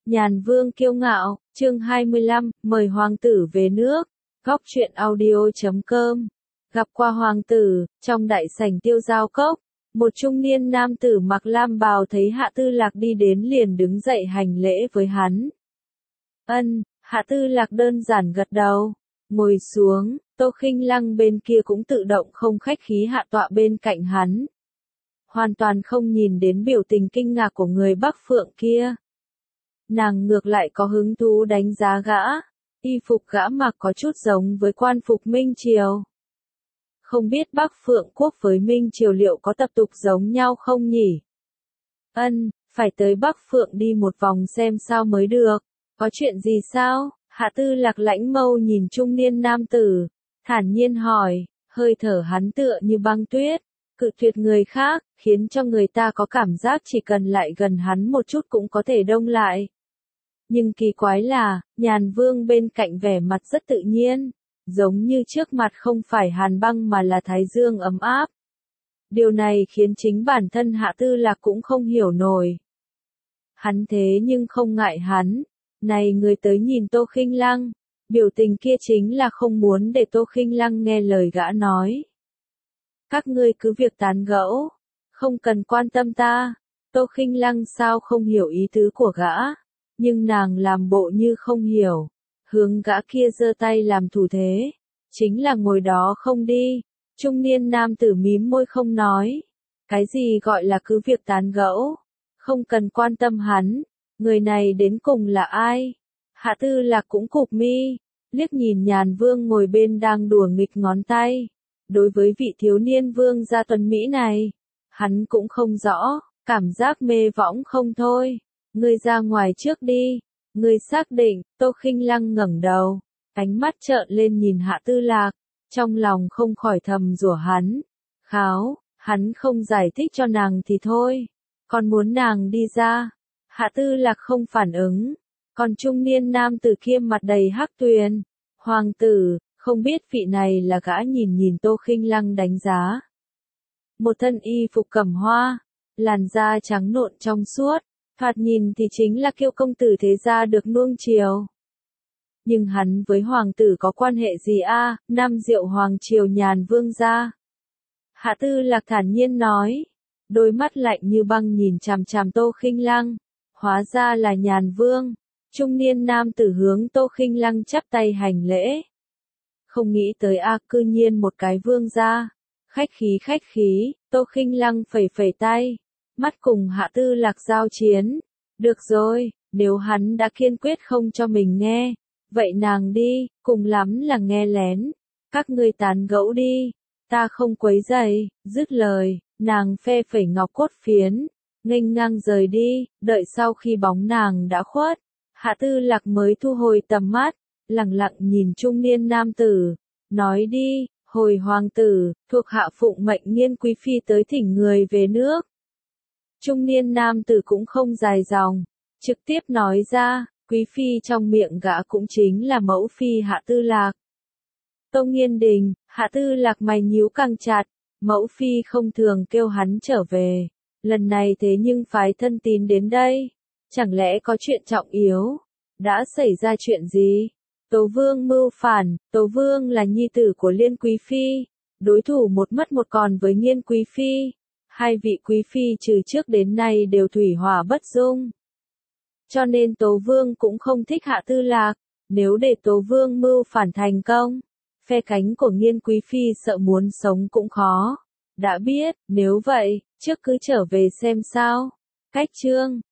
Nhàn Vương kiêu ngạo, chương 25, mời hoàng tử về nước. Góc truyện audio.com. Gặp qua hoàng tử, trong đại sảnh Tiêu Giao Cốc, một trung niên nam tử mặc lam bào thấy Hạ Tư Lạc đi đến liền đứng dậy hành lễ với hắn. Hạ Tư Lạc đơn giản gật đầu, ngồi xuống, Tô Khinh Lăng bên kia cũng tự động không khách khí hạ tọa bên cạnh hắn. Hoàn toàn không nhìn đến biểu tình kinh ngạc của người Bắc Phượng kia. Nàng ngược lại có hứng thú đánh giá gã, y phục gã mặc có chút giống với quan phục Minh Triều. Không biết Bắc Phượng quốc với Minh Triều liệu có tập tục giống nhau không nhỉ? Phải tới Bắc Phượng đi một vòng xem sao mới được. Có chuyện gì sao? Hạ Tư Lạc lãnh mâu nhìn trung niên nam tử, thản nhiên hỏi, hơi thở hắn tựa như băng tuyết, cự tuyệt người khác, khiến cho người ta có cảm giác chỉ cần lại gần hắn một chút cũng có thể đông lại. Nhưng kỳ quái là, Nhàn Vương bên cạnh vẻ mặt rất tự nhiên, giống như trước mặt không phải hàn băng mà là thái dương ấm áp. Điều này khiến chính bản thân Hạ Tư Lạc cũng không hiểu nổi. Hắn thế nhưng không ngại hắn. Này người tới nhìn Tô Khinh Lăng, biểu tình kia chính là không muốn để Tô Khinh Lăng nghe lời gã nói. Các ngươi cứ việc tán gẫu, không cần quan tâm ta. Tô Khinh Lăng sao không hiểu ý tứ của gã, nhưng nàng làm bộ như không hiểu, hướng gã kia giơ tay làm thủ thế, chính là ngồi đó không đi. Trung niên nam tử mím môi không nói. Cái gì gọi là cứ việc tán gẫu, không cần quan tâm hắn. Người này đến cùng là ai? Hạ Tư Lạc cũng cụp mi, liếc nhìn Nhàn Vương ngồi bên đang đùa nghịch ngón tay. Đối với vị thiếu niên vương gia tuấn Mỹ này, hắn cũng không rõ, cảm giác mê võng không thôi. Ngươi ra ngoài trước đi, ngươi xác định. Tô Khinh Lăng ngẩng đầu, ánh mắt trợn lên nhìn Hạ Tư Lạc, trong lòng không khỏi thầm rủa hắn. Kháo, hắn không giải thích cho nàng thì thôi, còn muốn nàng đi ra. Hạ Tư Lạc không phản ứng, còn trung niên nam tử kia mặt đầy hắc tuyền. Hoàng tử, không biết vị này là gã nhìn Tô Khinh Lăng đánh giá. Một thân y phục cẩm hoa, làn da trắng nộn trong suốt, thoạt nhìn thì chính là kiêu công tử thế gia được nuông chiều. Nhưng hắn với hoàng tử có quan hệ gì a? Nam Diệu hoàng triều Nhàn Vương gia. Hạ Tư Lạc thản nhiên nói, đôi mắt lạnh như băng nhìn chằm chằm Tô Khinh Lăng. Hóa ra là Nhàn Vương. Trung niên nam tử hướng Tô Khinh Lăng chắp tay hành lễ. Không nghĩ tới cư nhiên một cái vương gia. Khách khí, Tô Khinh Lăng phẩy phẩy tay, mắt cùng Hạ Tư Lạc giao chiến. Được rồi, nếu hắn đã kiên quyết không cho mình nghe, vậy nàng đi, cùng lắm là nghe lén. Các ngươi tán gẫu đi, ta không quấy rầy. Dứt lời, nàng phe phẩy ngọc cốt phiến, nghênh ngang rời đi. Đợi sau khi bóng nàng đã khuất, Hạ Tư Lạc mới thu hồi tầm mắt, lặng lặng nhìn trung niên nam tử, nói đi, hồi hoàng tử, thuộc hạ phụng mệnh Nghiên quý phi tới thỉnh người về nước. Trung niên nam tử cũng không dài dòng, trực tiếp nói ra, quý phi trong miệng gã cũng chính là mẫu phi Hạ Tư Lạc. Tô Nghiên Đình. Hạ Tư Lạc mày nhíu càng chặt, mẫu phi không thường kêu hắn trở về, lần này thế nhưng phái thân tín đến đây, chẳng lẽ có chuyện trọng yếu? Đã xảy ra chuyện gì? Tấu Vương mưu phản. Tấu Vương là nhi tử của Liên quý phi, đối thủ một mất một còn với Nghiên quý phi. Hai vị quý phi từ trước đến nay đều thủy hỏa bất dung, cho nên Tấu Vương cũng không thích Hạ Tư Lạc. Nếu để Tấu Vương mưu phản thành công, phe cánh của Nghiên quý phi sợ muốn sống cũng khó. Đã biết, nếu vậy, trước cứ trở về xem sao. Cách chương